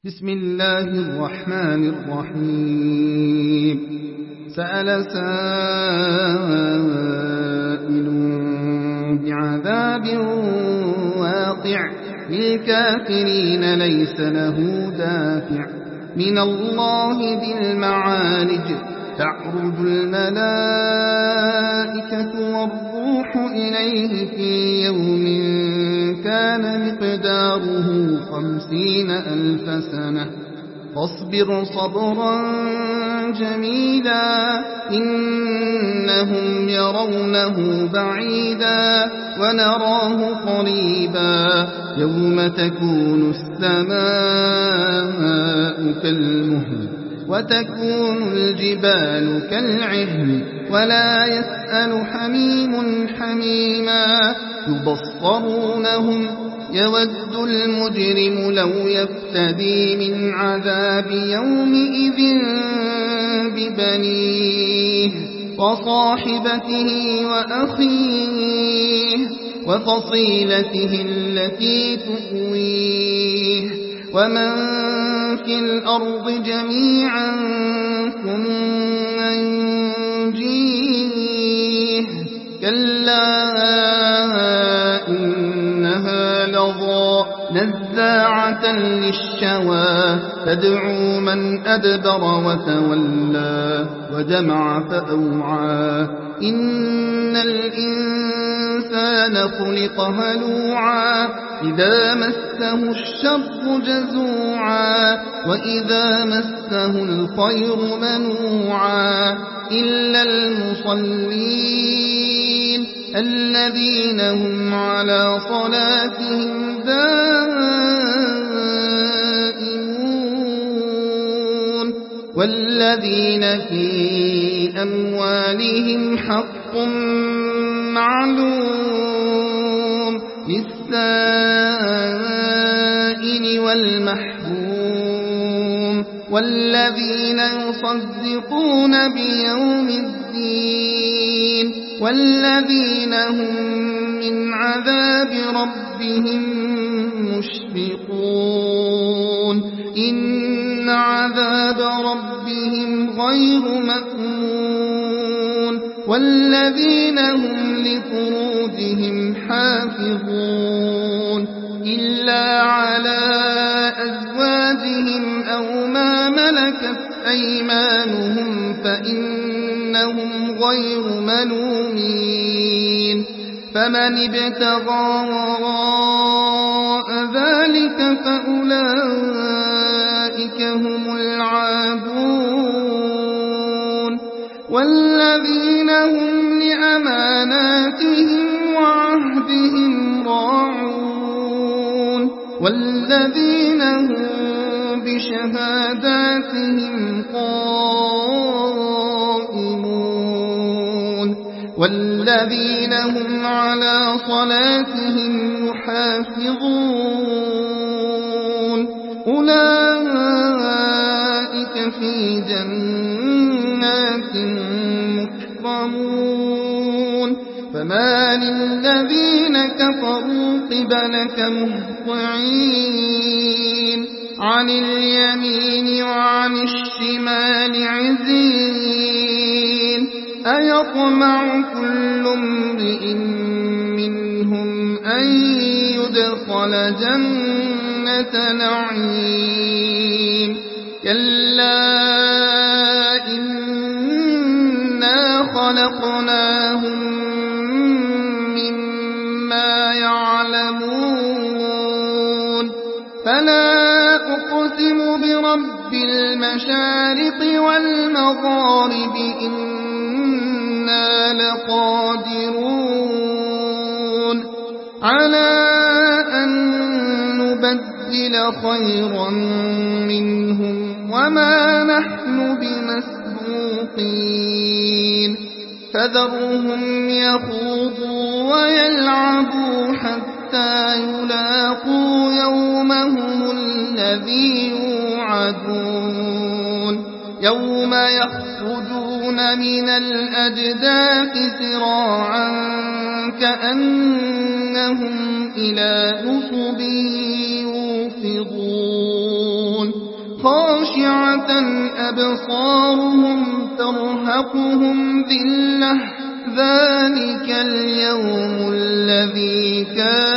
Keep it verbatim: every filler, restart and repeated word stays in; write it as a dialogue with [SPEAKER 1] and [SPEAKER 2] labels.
[SPEAKER 1] بسم الله الرحمن الرحيم. سأل سائل بعذاب واقع للكافرين ليس له دافع من الله ذي المعارج تعرج الملائكة والروح إليه في يوم كان مقداره خمسين ألف سنة فاصبر صبرا جميلا إنهم يرونه بعيدا ونراه قريبا يوم تكون السماء كالمهل وتكون الجبال كالعهن ولا يسأل حميم حميما يبصرونهم يود المجرم لو يفتدي من عذاب يومئذ ببنيه وصاحبته وأخيه وفصيلته التي تؤويه ومن في الأرض جميعا ثم ينجيه كلا إنها لظى نزاعة للشوى تدعو من أدبر وتولى وجمع فأوعى إن الإنسان خلق هلوعا إذا مسه الشر جزوعا وإذا مسه الخير منوعا إلا المصلين الذين هم على صلاتهم دائمون والذين في أموالهم حق معلوم للسائل والمحروم والذين يصدقون بيوم الدين والذين هم من عذاب ربهم مشفقون إن عذاب ربهم غير مأمون والذين هم لفروجهم حافظون إلا على أزواجهم أو ما ملكت أيمانهم فإنهم غير ملومين فمن ابتغى وراء ذلك فأولئك هم العادون والذين هم لأماناتهم وعهدهم راعون والذين هم بشهاداتهم قائمون والذين هم على صلاتهم يحافظون أولئك في جنات مكرمون فما للذين كفروا قبلك مهطعين عن اليمين وعن الشمال عزين أيطمع كل امرئ منهم أن يدخل جنة نعيم كلا إنا خلقناهم مما يعلمون فلا أقسم برب المشارق والمغارب إنا لقادرون على أن نبدل خيرا منهم وما نحن بمسبوقين فذرهم يخوضوا ويلعبوا حتى يلاقوا يومهم الذي يوعدون يوم يخرجون من الأجداث سراعا كأنهم إلى نصب يوفضون خاشعة أبصارهم ترهقهم ذلة ذلك اليوم الذي كان